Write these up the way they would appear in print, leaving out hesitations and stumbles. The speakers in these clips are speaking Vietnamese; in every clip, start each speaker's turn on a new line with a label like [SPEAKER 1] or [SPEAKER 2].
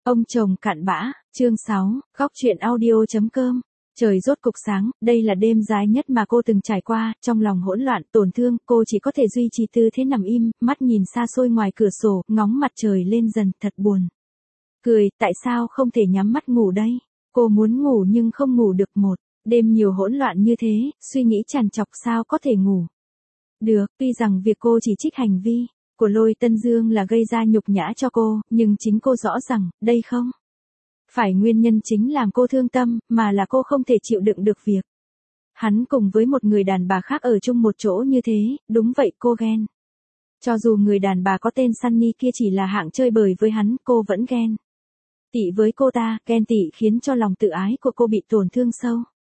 [SPEAKER 1] Ông chồng cặn bã, chương 6, góc truyện audio.com. Trời rốt cục sáng, đây là đêm dài nhất mà cô từng trải qua, trong lòng hỗn loạn, tổn thương, cô chỉ có thể duy trì tư thế nằm im, mắt nhìn xa xôi ngoài cửa sổ, ngóng mặt trời lên dần, thật buồn. Cười, tại sao không thể nhắm mắt ngủ đây? Cô muốn ngủ nhưng không ngủ được một đêm nhiều hỗn loạn như thế, suy nghĩ trằn trọc sao có thể ngủ. Được, tuy rằng việc cô chỉ trích hành vi của Lôi Tân Dương là gây ra nhục nhã cho cô, nhưng chính cô rõ rằng, đây không phải nguyên nhân chính làm cô thương tâm, mà là cô không thể chịu đựng được việc hắn cùng với một người đàn bà khác ở chung một chỗ như thế, đúng vậy cô ghen. Cho dù người đàn bà có tên Sunny kia chỉ là hạng chơi bời với hắn, cô vẫn ghen tị với cô ta, ghen tị khiến cho lòng tự ái của cô bị tổn thương sâu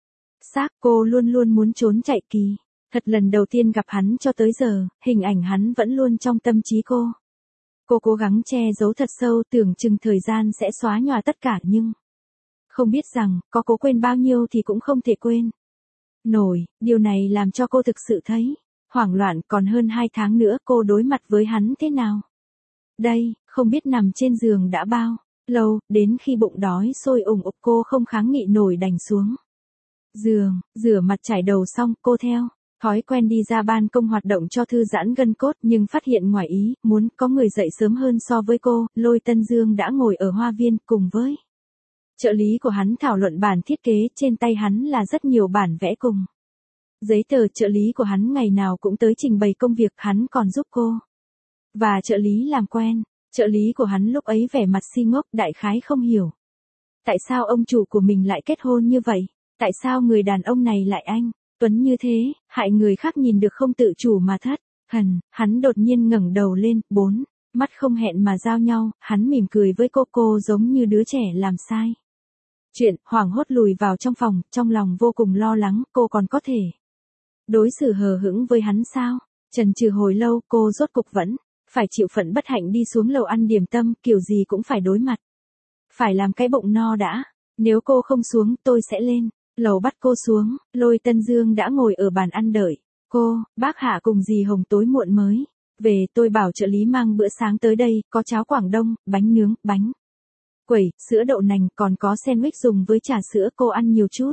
[SPEAKER 1] sắc, cô luôn luôn muốn trốn chạy kỳ. Thật lần đầu tiên gặp hắn cho tới giờ, hình ảnh hắn vẫn luôn trong tâm trí cô. Cô cố gắng che giấu thật sâu, tưởng chừng thời gian sẽ xóa nhòa tất cả nhưng không biết rằng, có cố quên bao nhiêu thì cũng không thể quên nổi, điều này làm cho cô thực sự thấy hoảng loạn. Còn hơn 2 tháng nữa cô đối mặt với hắn thế nào? Đây, không biết nằm trên giường đã bao lâu, đến khi bụng đói sôi ủng ục cô không kháng nghị nổi đành xuống giường, rửa mặt chải đầu xong, cô theo thói quen đi ra ban công hoạt động cho thư giãn gân cốt, nhưng phát hiện ngoài ý muốn có người dậy sớm hơn so với cô. Lôi Tân Dương đã ngồi ở hoa viên cùng với trợ lý của hắn thảo luận bản thiết kế, trên tay hắn là rất nhiều bản vẽ cùng giấy tờ. Trợ lý của hắn ngày nào cũng tới trình bày công việc, hắn còn giúp cô và trợ lý làm quen. Trợ lý của hắn lúc ấy vẻ mặt si ngốc, đại khái không hiểu tại sao ông chủ của mình lại kết hôn như vậy, tại sao người đàn ông này lại anh tuấn như thế, hại người khác nhìn được không tự chủ mà thất thần. Hắn đột nhiên ngẩng đầu lên, bốn mắt không hẹn mà giao nhau, hắn mỉm cười với cô giống như đứa trẻ làm sai chuyện, hoảng hốt lùi vào trong phòng, trong lòng vô cùng lo lắng, cô còn có thể đối xử hờ hững với hắn sao? Chần chừ hồi lâu, cô rốt cục vẫn phải chịu phận bất hạnh đi xuống lầu ăn điểm tâm, kiểu gì cũng phải đối mặt, phải làm cái bụng no đã. Nếu cô không xuống, tôi sẽ lên lầu bắt cô xuống. Lôi Tân Dương đã ngồi ở bàn ăn đợi cô. Bác Hạ cùng dì Hồng tối muộn mới về, tôi bảo trợ lý mang bữa sáng tới đây, có cháo Quảng Đông, bánh nướng, bánh quẩy, sữa đậu nành, còn có sandwich dùng với trà sữa, cô ăn nhiều chút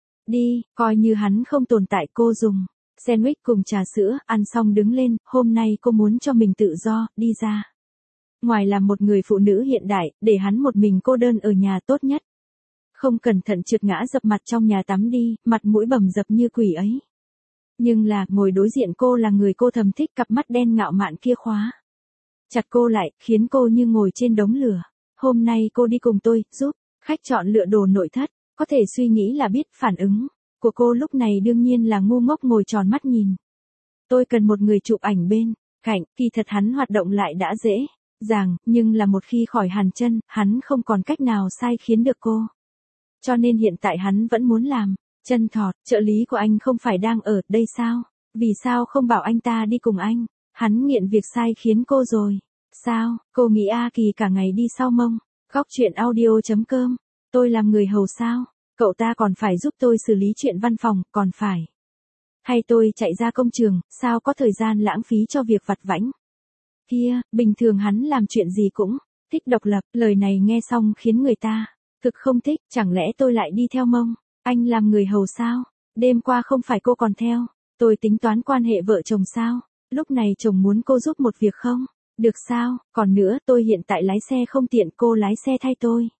[SPEAKER 1] đi, coi như hắn không tồn tại. Cô dùng sandwich cùng trà sữa, ăn xong đứng lên, hôm nay cô muốn cho mình tự do, đi ra ngoài làm một người phụ nữ hiện đại, để hắn một mình cô đơn ở nhà tốt nhất. Không cẩn thận trượt ngã dập mặt trong nhà tắm đi, mặt mũi bầm dập như quỷ ấy. Nhưng là, ngồi đối diện cô là người cô thầm thích, cặp mắt đen ngạo mạn kia khóa chặt cô lại, khiến cô như ngồi trên đống lửa. Hôm nay cô đi cùng tôi, giúp khách chọn lựa đồ nội thất. Có thể suy nghĩ là biết phản ứng của cô lúc này đương nhiên là ngu ngốc ngồi tròn mắt nhìn. Tôi cần một người chụp ảnh bên cạnh, kỳ thật hắn hoạt động lại đã dễ dàng, nhưng là một khi khỏi hàn chân, hắn không còn cách nào sai khiến được cô. Cho nên hiện tại hắn vẫn muốn làm chân thọt. Trợ lý của anh không phải đang ở đây sao? Vì sao không bảo anh ta đi cùng anh? Hắn nghiện việc sai khiến cô rồi sao? Cô nghĩ A Kỳ cả ngày đi sau mông. Góc truyện audio.com. Tôi làm người hầu sao? Cậu ta còn phải giúp tôi xử lý chuyện văn phòng, còn phải hay tôi chạy ra công trường, sao có thời gian lãng phí cho việc vặt vãnh kia. Bình thường hắn làm chuyện gì cũng thích độc lập. Lời này nghe xong khiến người ta thực không thích. Chẳng lẽ tôi lại đi theo mông anh làm người hầu sao? Đêm qua không phải cô còn theo tôi tính toán quan hệ vợ chồng sao? Lúc này chồng muốn cô giúp một việc không được sao? Còn nữa, tôi hiện tại lái xe không tiện, cô lái xe thay tôi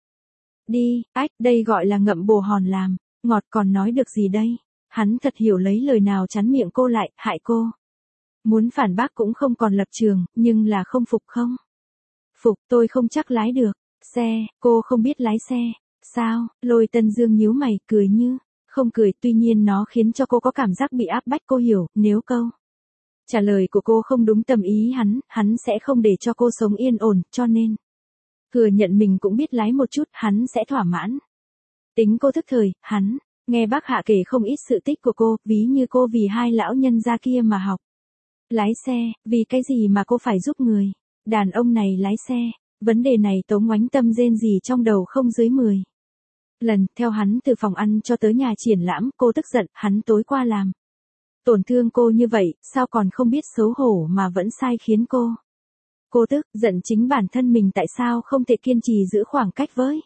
[SPEAKER 1] đi. Ách, đây gọi là ngậm bồ hòn làm ngọt, còn nói được gì đây? Hắn thật hiểu lấy lời nào chắn miệng cô lại, hại cô. Muốn phản bác cũng không còn lập trường, nhưng là không phục không? Phục, tôi không chắc lái được xe, cô không biết lái xe sao? Lôi Tân Dương nhíu mày, cười như không cười, tuy nhiên nó khiến cho cô có cảm giác bị áp bách. Cô hiểu, nếu câu trả lời của cô không đúng tâm ý hắn sẽ không để cho cô sống yên ổn, cho nên thừa nhận mình cũng biết lái một chút, hắn sẽ thỏa mãn tính cô thức thời. Hắn nghe bác Hạ kể không ít sự tích của cô, ví như cô vì hai lão nhân gia kia mà học lái xe, vì cái gì mà cô phải giúp người đàn ông này lái xe. Vấn đề này Tống Ngoánh Tâm rên rỉ trong đầu không dưới 10 lần. Theo hắn từ phòng ăn cho tới nhà triển lãm, cô tức giận, hắn tối qua làm tổn thương cô như vậy, sao còn không biết xấu hổ mà vẫn sai khiến cô Cô tức, giận chính bản thân mình tại sao không thể kiên trì giữ khoảng cách với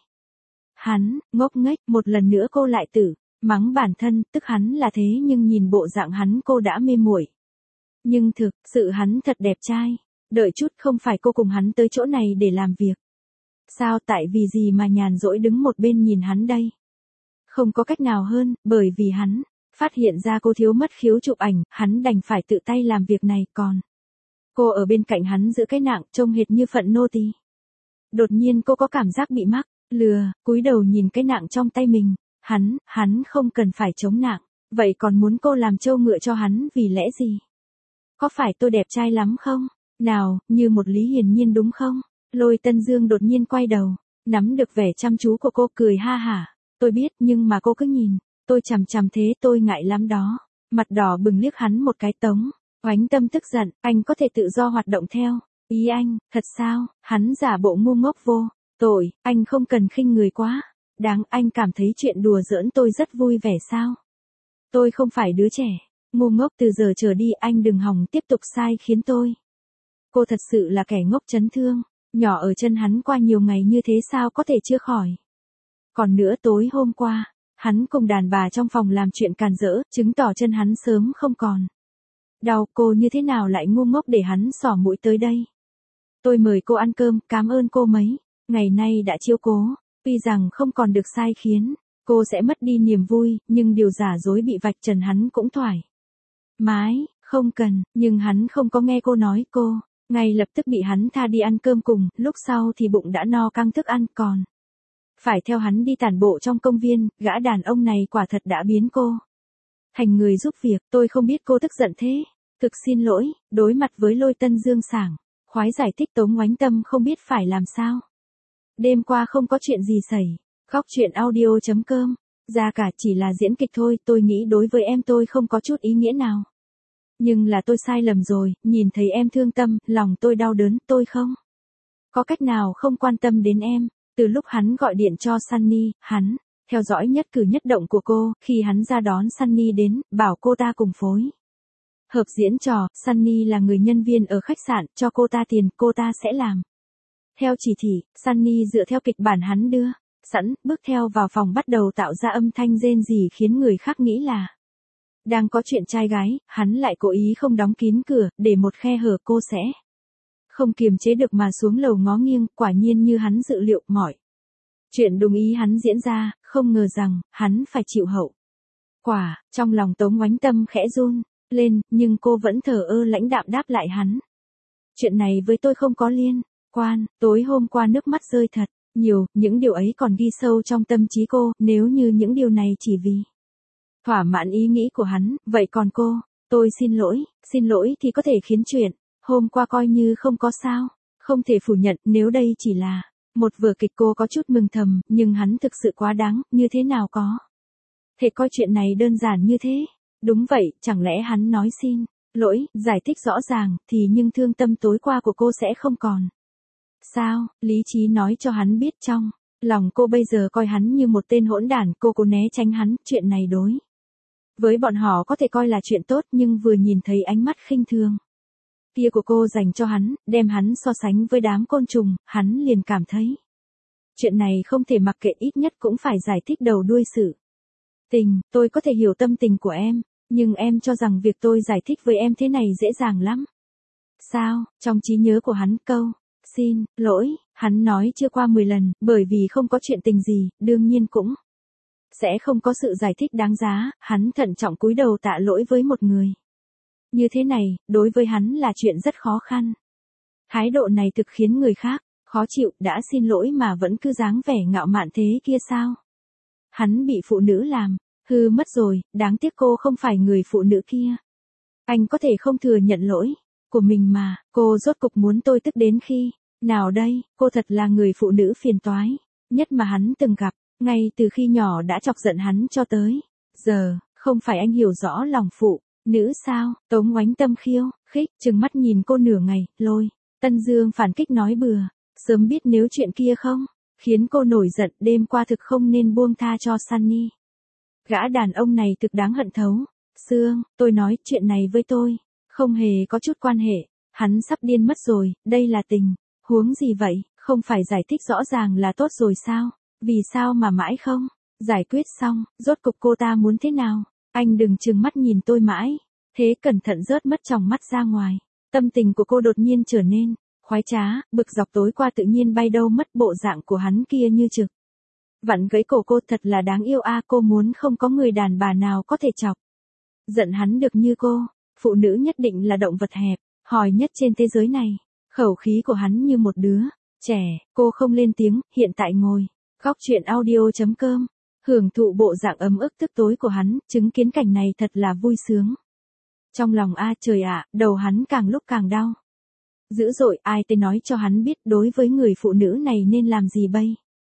[SPEAKER 1] hắn, ngốc nghếch, một lần nữa cô lại mắng bản thân, tức hắn là thế nhưng nhìn bộ dạng hắn cô đã mê muội. Nhưng thực sự hắn thật đẹp trai. Đợi chút, không phải cô cùng hắn tới chỗ này để làm việc. Sao, tại vì gì mà nhàn rỗi đứng một bên nhìn hắn đây? Không có cách nào hơn, bởi vì hắn phát hiện ra cô thiếu mất khiếu chụp ảnh, hắn đành phải tự tay làm việc này, còn cô ở bên cạnh hắn giữ cái nạng, trông hệt như phận nô tỳ. Đột nhiên cô có cảm giác bị mắc lừa, cúi đầu nhìn cái nạng trong tay mình. Hắn không cần phải chống nạng, vậy còn muốn cô làm trâu ngựa cho hắn vì lẽ gì? Có phải tôi đẹp trai lắm không? Nào, như một Lý Hiển Nhiên đúng không? Lôi Tân Dương đột nhiên quay đầu, nắm được vẻ chăm chú của cô, cười ha hả. Tôi biết, nhưng mà cô cứ nhìn tôi chằm chằm thế, tôi ngại lắm đó. Mặt đỏ bừng liếc hắn một cái. Tống Oánh Tâm tức giận, anh có thể tự do hoạt động theo ý anh, thật sao? Hắn giả bộ ngu ngốc vô tội, anh không cần khinh người quá. Đáng, anh cảm thấy chuyện đùa giỡn tôi rất vui vẻ sao? Tôi không phải đứa trẻ ngu ngốc, từ giờ trở đi anh đừng hòng tiếp tục sai khiến tôi. Cô thật sự là kẻ ngốc chấn thương, nhỏ ở chân hắn qua nhiều ngày như thế sao có thể chữa khỏi. Còn nữa, tối hôm qua, hắn cùng đàn bà trong phòng làm chuyện càn rỡ, chứng tỏ chân hắn sớm không còn đau. Cô như thế nào lại ngu ngốc để hắn xỏ mũi tới đây? Tôi mời cô ăn cơm, cảm ơn cô mấy ngày nay đã chiếu cố. Tuy rằng không còn được sai khiến cô sẽ mất đi niềm vui, nhưng điều giả dối bị vạch trần hắn cũng thoải mái. Không cần, nhưng hắn không có nghe cô nói, cô ngay lập tức bị hắn tha đi ăn cơm cùng, lúc sau thì bụng đã no căng thức ăn, còn phải theo hắn đi tản bộ trong công viên. Gã đàn ông này quả thật đã biến cô thành người giúp việc. Tôi không biết cô tức giận thế. Thực xin lỗi. Đối mặt với Lôi Tân Dương sảng khoái giải thích, Tống Oánh Tâm không biết phải làm sao. Đêm qua không có chuyện gì xảy. Góc chuyện audio.com. Ra cả chỉ là diễn kịch thôi, tôi nghĩ đối với em tôi không có chút ý nghĩa nào. Nhưng là tôi sai lầm rồi, nhìn thấy em thương tâm, lòng tôi đau đớn, tôi không có cách nào không quan tâm đến em. Từ lúc hắn gọi điện cho Sunny, hắn theo dõi nhất cử nhất động của cô. Khi hắn ra đón Sunny đến, bảo cô ta cùng phối hợp diễn trò, Sunny là người nhân viên ở khách sạn, cho cô ta tiền, cô ta sẽ làm theo chỉ thị. Sunny dựa theo kịch bản hắn đưa sẵn, bước theo vào phòng bắt đầu tạo ra âm thanh rên rỉ khiến người khác nghĩ là đang có chuyện trai gái. Hắn lại cố ý không đóng kín cửa, để một khe hở, cô sẽ không kiềm chế được mà xuống lầu ngó nghiêng. Quả nhiên như hắn dự liệu, mọi chuyện đúng ý hắn diễn ra, không ngờ rằng hắn phải chịu hậu quả. Trong lòng Tống Oánh Tâm khẽ run lên, nhưng cô vẫn thờ ơ lãnh đạm đáp lại hắn. Chuyện này với tôi không có liên quan. Tối hôm qua nước mắt rơi thật nhiều, những điều ấy còn ghi sâu trong tâm trí cô. Nếu như những điều này chỉ vì thỏa mãn ý nghĩ của hắn, vậy còn cô? Tôi xin lỗi thì có thể khiến chuyện hôm qua coi như không có sao. Không thể phủ nhận, nếu đây chỉ là một vở kịch, cô có chút mừng thầm, nhưng hắn thực sự quá đáng, như thế nào có thể coi chuyện này đơn giản như thế. Đúng vậy, chẳng lẽ hắn nói xin lỗi, giải thích rõ ràng, thì nhưng thương tâm tối qua của cô sẽ không còn sao? Lý trí nói cho hắn biết trong lòng cô bây giờ coi hắn như một tên hỗn đản. Cô cố né tránh hắn. Chuyện này đối với bọn họ có thể coi là chuyện tốt, nhưng vừa nhìn thấy ánh mắt khinh thường kia của cô dành cho hắn, đem hắn so sánh với đám côn trùng, hắn liền cảm thấy chuyện này không thể mặc kệ, ít nhất cũng phải giải thích đầu đuôi sự tình. Tôi có thể hiểu tâm tình của em, nhưng em cho rằng việc tôi giải thích với em thế này dễ dàng lắm sao? Trong trí nhớ của hắn, câu xin lỗi hắn nói chưa qua 10 lần, bởi vì không có chuyện tình gì, đương nhiên cũng sẽ không có sự giải thích đáng giá. Hắn thận trọng cúi đầu tạ lỗi với một người như thế này, đối với hắn là chuyện rất khó khăn. Thái độ này thực khiến người khác khó chịu. Đã xin lỗi mà vẫn cứ dáng vẻ ngạo mạn thế kia sao? Hắn bị phụ nữ làm hư mất rồi, đáng tiếc cô không phải người phụ nữ kia. Anh có thể không thừa nhận lỗi của mình mà. Cô rốt cục muốn tôi tức đến khi nào đây? Cô thật là người phụ nữ phiền toái nhất mà hắn từng gặp. Ngay từ khi nhỏ đã chọc giận hắn cho tới giờ. Không phải anh hiểu rõ lòng phụ nữ sao? Tống Oánh Tâm khiêu khích trừng mắt nhìn cô nửa ngày. Lôi Tân Dương phản kích nói bừa, sớm biết nếu chuyện kia không khiến cô nổi giận đêm qua, thực không nên buông tha cho Sunny. Gã đàn ông này thực đáng hận thấu xương. Tôi nói chuyện này với tôi không hề có chút quan hệ Hắn sắp điên mất rồi, đây là tình. Huống gì vậy, không phải giải thích rõ ràng là tốt rồi sao? Vì sao mà mãi không? Giải quyết xong, rốt cục cô ta muốn thế nào? Anh đừng trừng mắt nhìn tôi mãi. Thế cẩn thận rớt mất tròng mắt ra ngoài. Tâm tình của cô đột nhiên trở nên khoái trá, bực dọc tối qua tự nhiên bay đâu mất, bộ dạng của hắn kia như trực. Vặn gãy cổ cô, thật là đáng yêu a, cô muốn không có người đàn bà nào có thể chọc giận hắn được như cô. Phụ nữ nhất định là động vật hẹp hòi nhất trên thế giới này. Khẩu khí của hắn như một đứa trẻ. Cô không lên tiếng, hiện tại ngồi góc chuyện audio.com, hưởng thụ bộ dạng ấm ức tức tối của hắn, chứng kiến cảnh này thật là vui sướng. Trong lòng trời ạ, đầu hắn càng lúc càng đau. Dữ dội, ai tới nói cho hắn biết đối với người phụ nữ này nên làm gì bây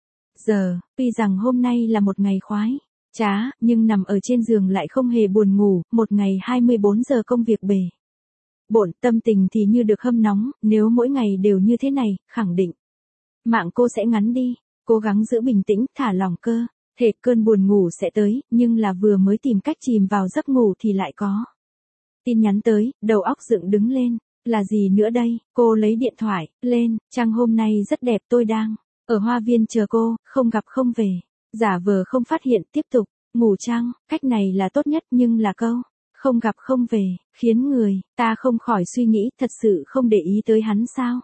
[SPEAKER 1] giờ. Tuy rằng hôm nay là một ngày khoái trá, nhưng nằm ở trên giường lại không hề buồn ngủ, một ngày 24 giờ công việc bề bộn, tâm tình thì như được hâm nóng, nếu mỗi ngày đều như thế này, khẳng định mạng cô sẽ ngắn đi. Cố gắng giữ bình tĩnh, thả lỏng cơ thể, cơn buồn ngủ sẽ tới, nhưng là vừa mới tìm cách chìm vào giấc ngủ thì lại có tin nhắn tới, đầu óc dựng đứng lên. Là gì nữa đây? Cô lấy điện thoại lên, trang hôm nay rất đẹp, tôi đang ở hoa viên chờ cô, không gặp không về. Giả vờ không phát hiện, tiếp tục ngủ trăng, cách này là tốt nhất, nhưng là câu không gặp không về, khiến người ta không khỏi suy nghĩ, thật sự không để ý tới hắn sao?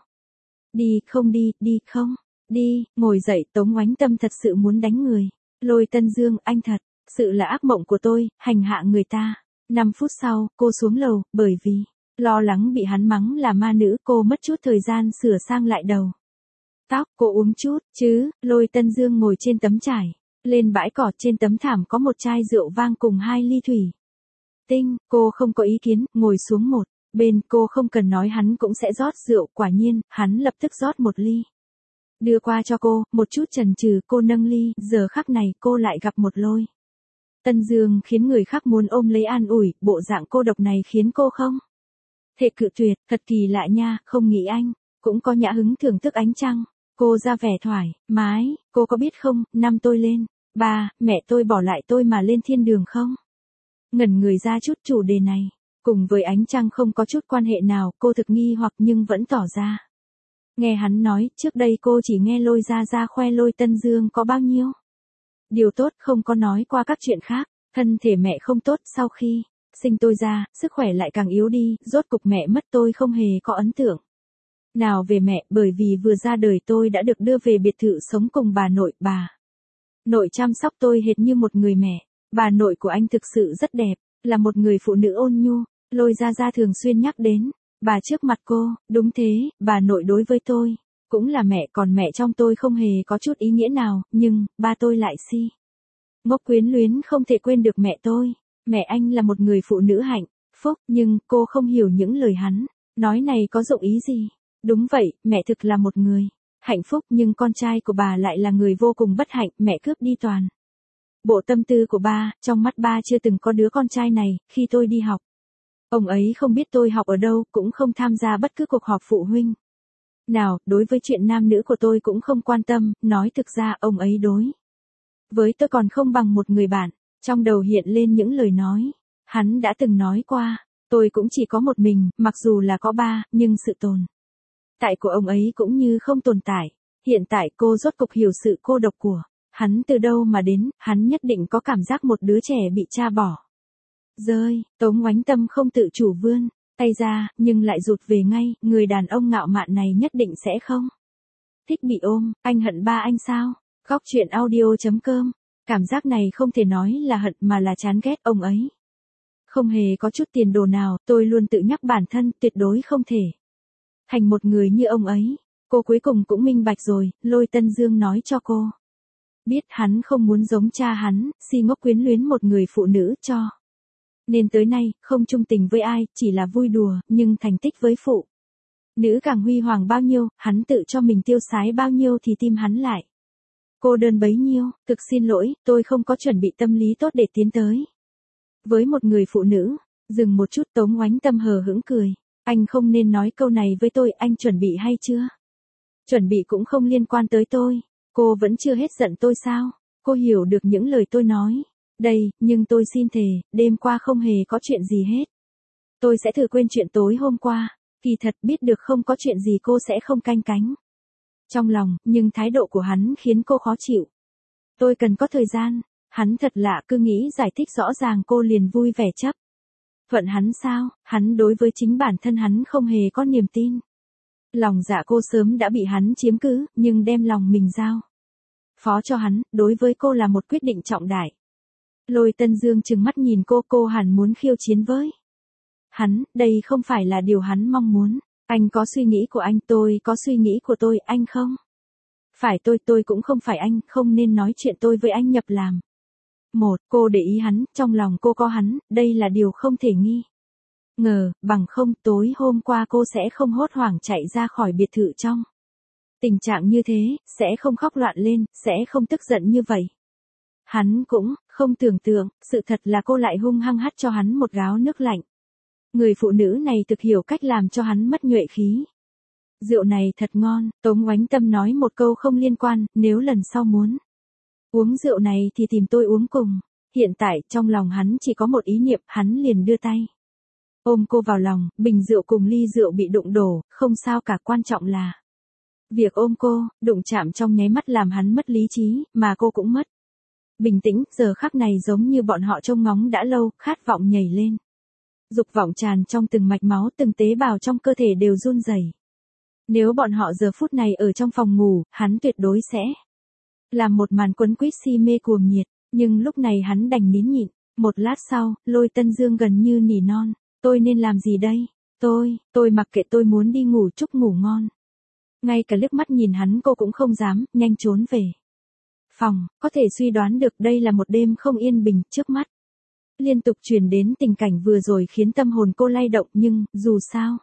[SPEAKER 1] Đi không đi, đi không đi, ngồi dậy. Tống Oánh Tâm thật sự muốn đánh người. Lôi Tân Dương, anh thật sự là ác mộng của tôi, hành hạ người ta. 5 phút sau, cô xuống lầu, bởi vì lo lắng bị hắn mắng là ma nữ, cô mất chút thời gian sửa sang lại đầu tóc. Cô uống chút chứ? Lôi Tân Dương ngồi trên tấm trải lên bãi cỏ, trên tấm thảm có một chai rượu vang cùng 2 ly thủy tinh. Cô không có ý kiến, ngồi xuống một bên. Cô không cần nói hắn cũng sẽ rót rượu. Quả nhiên, hắn lập tức rót một ly đưa qua cho cô. Một chút chần chừ, cô nâng ly. Giờ khắc này cô lại gặp một Lôi Tân Dương khiến người khác muốn ôm lấy an ủi. Bộ dạng cô độc này khiến cô không thể cự tuyệt. Thật kỳ lạ nha, không nghĩ anh cũng có nhã hứng thưởng thức ánh trăng. Cô ra vẻ thoải mái. Cô có biết không, năm tôi lên ba, mẹ tôi bỏ lại tôi mà lên thiên đường không? Ngẩn người ra chút, chủ đề này cùng với ánh trăng không có chút quan hệ nào. Cô thực nghi hoặc nhưng vẫn tỏ ra nghe hắn nói. Trước đây cô chỉ nghe Lôi ra khoe Lôi Tân Dương có bao nhiêu điều tốt, không có nói qua các chuyện khác. Thân thể mẹ không tốt, sau khi sinh tôi ra, sức khỏe lại càng yếu đi. Rốt cục mẹ mất, tôi không hề có ấn tượng nào về mẹ, bởi vì vừa ra đời tôi đã được đưa về biệt thự sống cùng bà nội. Bà nội chăm sóc tôi hệt như một người mẹ. Bà nội của anh thực sự rất đẹp, là một người phụ nữ ôn nhu. Lôi ra thường xuyên nhắc đến bà trước mặt cô. Đúng thế, bà nội đối với tôi cũng là mẹ, còn mẹ trong tôi không hề có chút ý nghĩa nào, nhưng ba tôi lại ngốc quyến luyến không thể quên được mẹ tôi. Mẹ anh là một người phụ nữ hạnh phúc, nhưng cô không hiểu những lời hắn nói này có dụng ý gì. Đúng vậy, mẹ thực là một người hạnh phúc, nhưng con trai của bà lại là người vô cùng bất hạnh. Mẹ cướp đi toàn bộ tâm tư của ba. Trong mắt ba chưa từng có đứa con trai này. Khi tôi đi học, ông ấy không biết tôi học ở đâu, cũng không tham gia bất cứ cuộc họp phụ huynh nào. Đối với chuyện nam nữ của tôi cũng không quan tâm. Nói thực ra ông ấy đối với tôi còn không bằng một người bạn. Trong đầu hiện lên những lời nói hắn đã từng nói qua. Tôi cũng chỉ có một mình, mặc dù là có ba, nhưng sự tồn tại của ông ấy cũng như không tồn tại. Hiện tại cô rốt cục hiểu sự cô độc của hắn từ đâu mà đến. Hắn nhất định có cảm giác một đứa trẻ bị cha bỏ rơi. Tống Oánh Tâm không tự chủ vươn tay ra, nhưng lại rụt về ngay. Người đàn ông ngạo mạn này nhất định sẽ không thích bị ôm. Anh hận ba anh sao? Góc chuyện audio.com. Cảm giác này không thể nói là hận mà là chán ghét. Ông ấy không hề có chút tiền đồ nào. Tôi luôn tự nhắc bản thân tuyệt đối không thể thành một người như ông ấy. Cô cuối cùng cũng minh bạch rồi. Lôi Tân Dương nói cho cô biết hắn không muốn giống cha hắn, si ngốc quyến luyến một người phụ nữ, cho nên tới nay không chung tình với ai, chỉ là vui đùa. Nhưng thành tích với phụ nữ càng huy hoàng bao nhiêu, hắn tự cho mình tiêu sái bao nhiêu thì tim hắn lại cô đơn bấy nhiêu. Thực xin lỗi, tôi không có chuẩn bị tâm lý tốt để tiến tới với một người phụ nữ. Dừng một chút, Tống Oánh Tâm hờ hững cười. Anh không nên nói câu này với tôi. Anh chuẩn bị hay chưa? Chuẩn bị cũng không liên quan tới tôi. Cô vẫn chưa hết giận tôi sao? Cô hiểu được những lời tôi nói đây, nhưng tôi xin thề, đêm qua không hề có chuyện gì hết. Tôi sẽ thử quên chuyện tối hôm qua. Kỳ thật biết được không có chuyện gì cô sẽ không canh cánh trong lòng, nhưng thái độ của hắn khiến cô khó chịu. Tôi cần có thời gian. Hắn thật lạ, cứ nghĩ giải thích rõ ràng cô liền vui vẻ chấp thuận hắn sao? Hắn đối với chính bản thân hắn không hề có niềm tin. Lòng dạ cô sớm đã bị hắn chiếm cứ, nhưng đem lòng mình giao phó cho hắn, đối với cô là một quyết định trọng đại. Lôi Tân Dương trừng mắt nhìn cô hẳn muốn khiêu chiến với hắn, đây không phải là điều hắn mong muốn. Anh có suy nghĩ của anh, tôi có suy nghĩ của tôi, anh không phải tôi cũng không phải anh, không nên nói chuyện tôi với anh nhập làm một. Cô để ý hắn, trong lòng cô có hắn, đây là điều không thể nghi ngờ, bằng không tối hôm qua cô sẽ không hốt hoảng chạy ra khỏi biệt thự trong tình trạng như thế, sẽ không khóc loạn lên, sẽ không tức giận như vậy. Hắn cũng không tưởng tượng, sự thật là cô lại hung hăng hắt cho hắn một gáo nước lạnh. Người phụ nữ này thực hiểu cách làm cho hắn mất nhuệ khí. Rượu này thật ngon, Tống Oánh Tâm nói một câu không liên quan, nếu lần sau muốn uống rượu này thì tìm tôi uống cùng. Hiện tại, trong lòng hắn chỉ có một ý niệm, hắn liền đưa tay ôm cô vào lòng, bình rượu cùng ly rượu bị đụng đổ, không sao cả, quan trọng là việc ôm cô, đụng chạm trong nháy mắt làm hắn mất lý trí, mà cô cũng mất bình tĩnh, giờ khắc này giống như bọn họ trông ngóng đã lâu, khát vọng nhảy lên. Dục vọng tràn trong từng mạch máu, từng tế bào trong cơ thể đều run rẩy. Nếu bọn họ giờ phút này ở trong phòng ngủ, hắn tuyệt đối sẽ làm một màn quấn quýt si mê cuồng nhiệt, nhưng lúc này hắn đành nín nhịn. Một lát sau, Lôi Tân Dương gần như nỉ non, tôi nên làm gì đây? Tôi mặc kệ, tôi muốn đi ngủ, chúc ngủ ngon. Ngay cả liếc mắt nhìn hắn cô cũng không dám, nhanh trốn về phòng, có thể suy đoán được đây là một đêm không yên bình. Trước mắt liên tục truyền đến tình cảnh vừa rồi khiến tâm hồn cô lay động, nhưng dù sao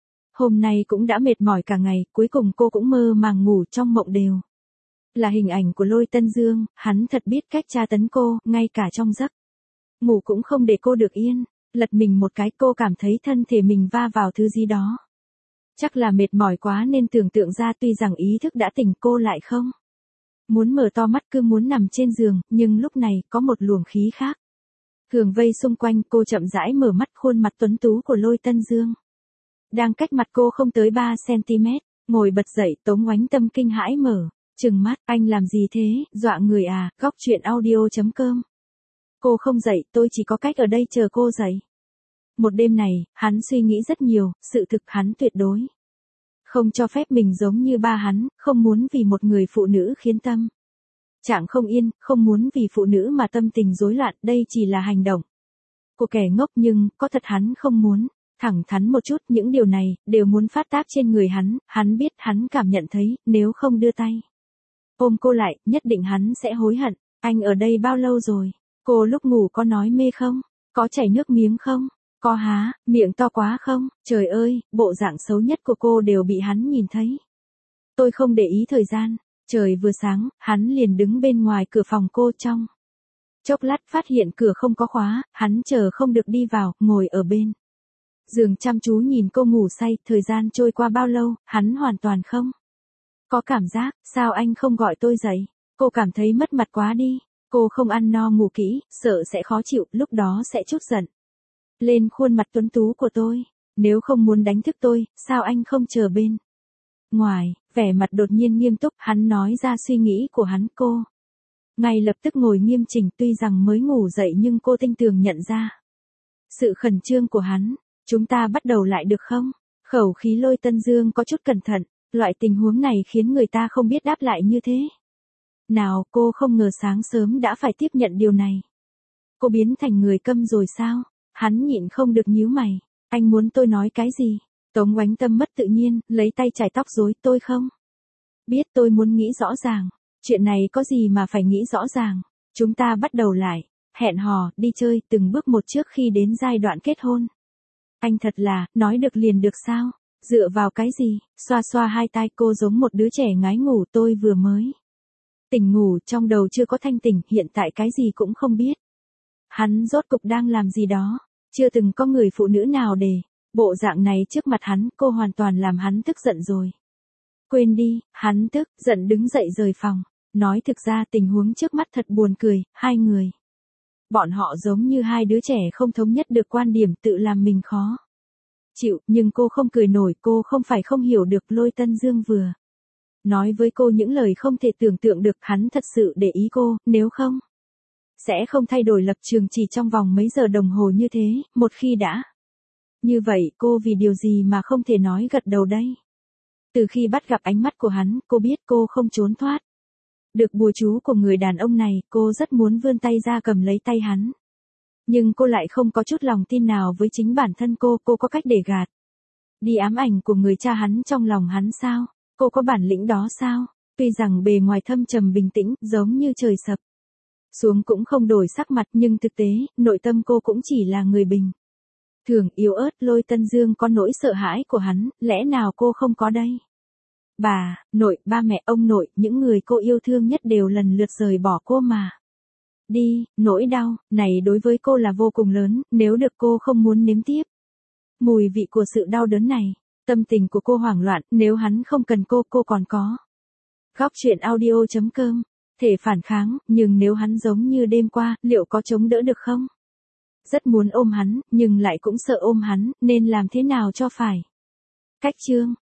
[SPEAKER 1] hôm nay cũng đã mệt mỏi cả ngày, cuối cùng cô cũng mơ màng ngủ, trong mộng đều là hình ảnh của Lôi Tân Dương. Hắn thật biết cách tra tấn cô, ngay cả trong giấc ngủ cũng không để cô được yên. Lật mình một cái, cô cảm thấy thân thể mình va vào thứ gì đó. Chắc là mệt mỏi quá nên tưởng tượng ra, tuy rằng ý thức đã tỉnh, cô lại không muốn mở to mắt, cứ muốn nằm trên giường, nhưng lúc này có một luồng khí khác cường vây xung quanh. Cô chậm rãi mở mắt, khuôn mặt tuấn tú của Lôi Tân Dương đang cách mặt cô không tới 3 cm. Ngồi bật dậy, Tống Oánh Tâm kinh hãi mở trừng mắt, anh làm gì thế, dọa người à? Góc truyện audio.com. Cô không dậy, tôi chỉ có cách ở đây chờ cô dậy. Một đêm này, hắn suy nghĩ rất nhiều, sự thực hắn tuyệt đối không cho phép mình giống như ba hắn, không muốn vì một người phụ nữ khiến tâm trạng không yên, không muốn vì phụ nữ mà tâm tình rối loạn, đây chỉ là hành động của kẻ ngốc, nhưng có thật hắn không muốn. Thẳng thắn một chút, những điều này đều muốn phát tác trên người hắn biết, hắn cảm nhận thấy, nếu không đưa tay ôm cô lại, nhất định hắn sẽ hối hận. Anh ở đây bao lâu rồi? Cô lúc ngủ có nói mê không? Có chảy nước miếng không? Có há, miệng to quá không? Trời ơi, bộ dạng xấu nhất của cô đều bị hắn nhìn thấy. Tôi không để ý thời gian. Trời vừa sáng, hắn liền đứng bên ngoài cửa phòng cô. Trong chốc lát phát hiện cửa không có khóa, hắn chờ không được đi vào, ngồi ở bên giường chăm chú nhìn cô ngủ say. Thời gian trôi qua bao lâu, hắn hoàn toàn không có cảm giác. Sao anh không gọi tôi dậy? Cô cảm thấy mất mặt quá đi. Cô không ăn no ngủ kỹ, sợ sẽ khó chịu, lúc đó sẽ chút giận lên khuôn mặt tuấn tú của tôi. Nếu không muốn đánh thức tôi, sao anh không chờ bên ngoài? Vẻ mặt đột nhiên nghiêm túc, hắn nói ra suy nghĩ của hắn. Cô ngay lập tức ngồi nghiêm chỉnh, tuy rằng mới ngủ dậy nhưng cô tinh tường nhận ra sự khẩn trương của hắn. Chúng ta bắt đầu lại được không? Khẩu khí Lôi Tân Dương có chút cẩn thận, loại tình huống này khiến người ta không biết đáp lại như thế nào. Cô không ngờ sáng sớm đã phải tiếp nhận điều này. Cô biến thành người câm rồi sao? Hắn nhịn không được nhíu mày. Anh muốn tôi nói cái gì? Tống Oánh Tâm mất tự nhiên, lấy tay chải tóc rối. Tôi không biết, tôi muốn nghĩ rõ ràng. Chuyện này có gì mà phải nghĩ rõ ràng? Chúng ta bắt đầu lại. Hẹn hò, đi chơi, từng bước một trước khi đến giai đoạn kết hôn. Anh thật là, nói được liền được sao? Dựa vào cái gì? Xoa xoa hai tai cô giống một đứa trẻ ngái ngủ. Tôi vừa mới tỉnh ngủ, trong đầu chưa có thanh tỉnh, hiện tại cái gì cũng không biết. Hắn rốt cục đang làm gì đó. Chưa từng có người phụ nữ nào để bộ dạng này trước mặt hắn, cô hoàn toàn làm hắn tức giận rồi. Quên đi, hắn tức giận đứng dậy rời phòng. Nói thực ra tình huống trước mắt thật buồn cười, hai người bọn họ giống như hai đứa trẻ không thống nhất được quan điểm, tự làm mình khó chịu, nhưng cô không cười nổi, cô không phải không hiểu được Lôi Tân Dương vừa nói với cô những lời không thể tưởng tượng được, hắn thật sự để ý cô, nếu không sẽ không thay đổi lập trường chỉ trong vòng mấy giờ đồng hồ như thế, một khi đã như vậy cô vì điều gì mà không thể nói gật đầu đây. Từ khi bắt gặp ánh mắt của hắn, cô biết cô không trốn thoát được bùa chú của người đàn ông này, cô rất muốn vươn tay ra cầm lấy tay hắn. Nhưng cô lại không có chút lòng tin nào với chính bản thân cô có cách để gạt đi ám ảnh của người cha hắn trong lòng hắn sao? Cô có bản lĩnh đó sao? Tuy rằng bề ngoài thâm trầm bình tĩnh, giống như trời sập xuống cũng không đổi sắc mặt, nhưng thực tế, nội tâm cô cũng chỉ là người bình thường yếu ớt. Lôi Tân Dương có nỗi sợ hãi của hắn, lẽ nào cô không có đây? Bà, nội, ba mẹ, ông nội, những người cô yêu thương nhất đều lần lượt rời bỏ cô mà. Đi, nỗi đau này đối với cô là vô cùng lớn, nếu được cô không muốn nếm tiếp mùi vị của sự đau đớn này. Tâm tình của cô hoảng loạn, nếu hắn không cần cô còn có. Góc truyện audio.com, thể phản kháng, nhưng nếu hắn giống như đêm qua, liệu có chống đỡ được không? Rất muốn ôm hắn, nhưng lại cũng sợ ôm hắn, nên làm thế nào cho phải. Cách chương